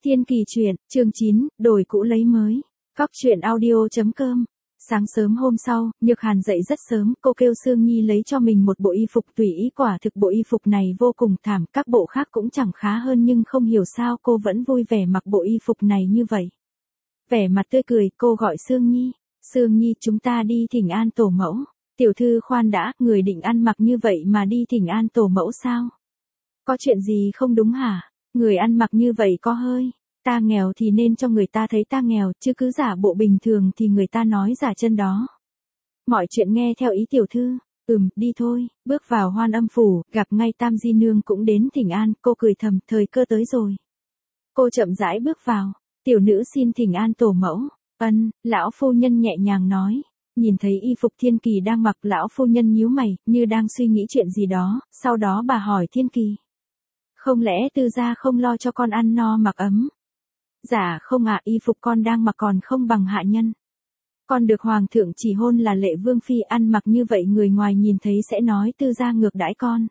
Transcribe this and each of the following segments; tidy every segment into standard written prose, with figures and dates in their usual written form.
Thiên Kỳ truyện, chương 9, đổi cũ lấy mới. Cóc truyện audio.com. Sáng sớm hôm sau, Nhược Hàn dậy rất sớm, cô kêu Sương Nhi lấy cho mình một bộ y phục tùy ý, quả thực bộ y phục này vô cùng thảm, các bộ khác cũng chẳng khá hơn nhưng không hiểu sao cô vẫn vui vẻ mặc bộ y phục này như vậy. Vẻ mặt tươi cười, cô gọi Sương Nhi. Sương Nhi, chúng ta đi thỉnh an tổ mẫu. Tiểu thư khoan đã, người định ăn mặc như vậy mà đi thỉnh an tổ mẫu sao? Có chuyện gì không đúng hả? Người ăn mặc như vậy có hơi, ta nghèo thì nên cho người ta thấy ta nghèo, chứ cứ giả bộ bình thường thì người ta nói giả chân đó. Mọi chuyện nghe theo ý tiểu thư. Đi thôi. Bước vào Hoan Âm phủ, gặp ngay Tam Di Nương cũng đến thỉnh an, cô cười thầm, thời cơ tới rồi. Cô chậm rãi bước vào. Tiểu nữ xin thỉnh an tổ mẫu. Lão phu nhân nhẹ nhàng nói. Nhìn thấy y phục Thiên Kỳ đang mặc, lão phu nhân nhíu mày, như đang suy nghĩ chuyện gì đó, sau đó bà hỏi Thiên Kỳ. Không lẽ tư gia không lo cho con ăn no mặc ấm? Dạ không ạ, y phục con đang mặc còn không bằng hạ nhân. Con được hoàng thượng chỉ hôn là lệ vương phi, ăn mặc như vậy người ngoài nhìn thấy sẽ nói tư gia ngược đãi con.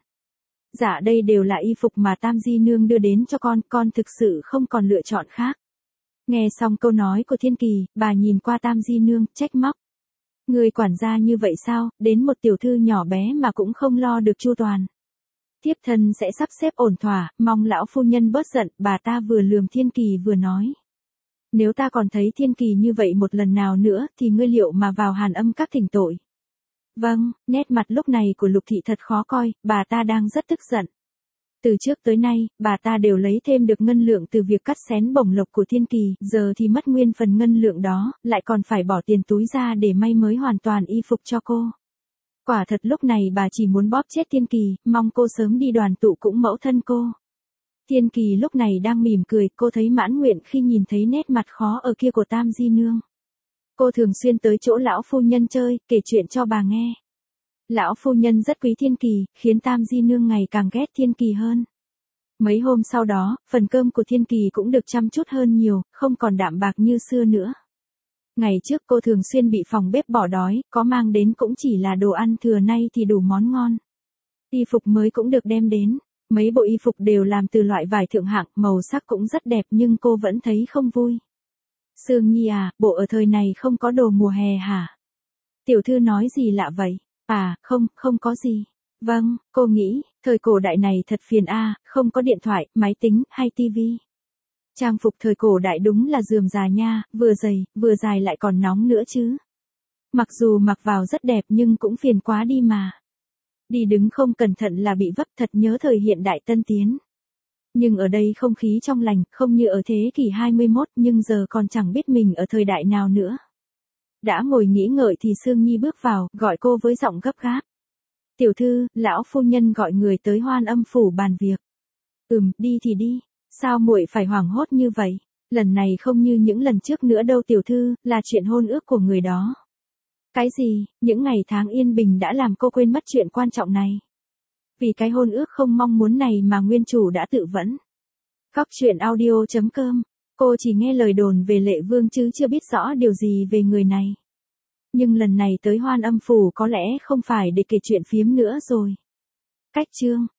Dạ đây đều là y phục mà Tam Di Nương đưa đến cho con thực sự không còn lựa chọn khác. Nghe xong câu nói của Thiên Kỳ, bà nhìn qua Tam Di Nương, trách móc. Người quản gia như vậy sao, đến một tiểu thư nhỏ bé mà cũng không lo được chu toàn. Thiếp thân sẽ sắp xếp ổn thỏa, mong lão phu nhân bớt giận, bà ta vừa lườm Thiên Kỳ vừa nói. Nếu ta còn thấy Thiên Kỳ như vậy một lần nào nữa, thì ngươi liệu mà vào Hàn Âm các thỉnh tội. Vâng, nét mặt lúc này của Lục Thị thật khó coi, bà ta đang rất tức giận. Từ trước tới nay, bà ta đều lấy thêm được ngân lượng từ việc cắt xén bổng lộc của Thiên Kỳ, giờ thì mất nguyên phần ngân lượng đó, lại còn phải bỏ tiền túi ra để may mới hoàn toàn y phục cho cô. Quả thật lúc này bà chỉ muốn bóp chết Thiên Kỳ, mong cô sớm đi đoàn tụ cũng mẫu thân cô. Thiên Kỳ lúc này đang mỉm cười, cô thấy mãn nguyện khi nhìn thấy nét mặt khó ở kia của Tam Di Nương. Cô thường xuyên tới chỗ lão phu nhân chơi, kể chuyện cho bà nghe. Lão phu nhân rất quý Thiên Kỳ, khiến Tam Di Nương ngày càng ghét Thiên Kỳ hơn. Mấy hôm sau đó, phần cơm của Thiên Kỳ cũng được chăm chút hơn nhiều, không còn đạm bạc như xưa nữa. Ngày trước cô thường xuyên bị phòng bếp bỏ đói, có mang đến cũng chỉ là đồ ăn thừa, nay thì đủ món ngon. Y phục mới cũng được đem đến, mấy bộ y phục đều làm từ loại vải thượng hạng, màu sắc cũng rất đẹp nhưng cô vẫn thấy không vui. Sương Nhi à, bộ ở thời này không có đồ mùa hè hả? Tiểu thư nói gì lạ vậy? À, không có gì. Vâng, cô nghĩ, thời cổ đại này thật phiền không có điện thoại, máy tính, hay tivi. Trang phục thời cổ đại đúng là rườm rà nha, vừa dày, vừa dài lại còn nóng nữa chứ. Mặc dù mặc vào rất đẹp nhưng cũng phiền quá đi mà. Đi đứng không cẩn thận là bị vấp, thật nhớ thời hiện đại tân tiến. Nhưng ở đây không khí trong lành, không như ở thế kỷ 21, nhưng giờ còn chẳng biết mình ở thời đại nào nữa. Đã ngồi nghĩ ngợi thì Sương Nhi bước vào, gọi cô với giọng gấp gáp. Tiểu thư, lão phu nhân gọi người tới Hoan Âm phủ bàn việc. Đi thì đi. Sao muội phải hoảng hốt như vậy? Lần này không như những lần trước nữa đâu tiểu thư, là chuyện hôn ước của người đó. Cái gì? Những ngày tháng yên bình đã làm cô quên mất chuyện quan trọng này. Vì cái hôn ước không mong muốn này mà nguyên chủ đã tự vẫn. Cóc truyện audio.com. Cô chỉ nghe lời đồn về Lệ Vương chứ chưa biết rõ điều gì về người này. Nhưng lần này tới Hoan Âm phủ có lẽ không phải để kể chuyện phiếm nữa rồi. Cách chương.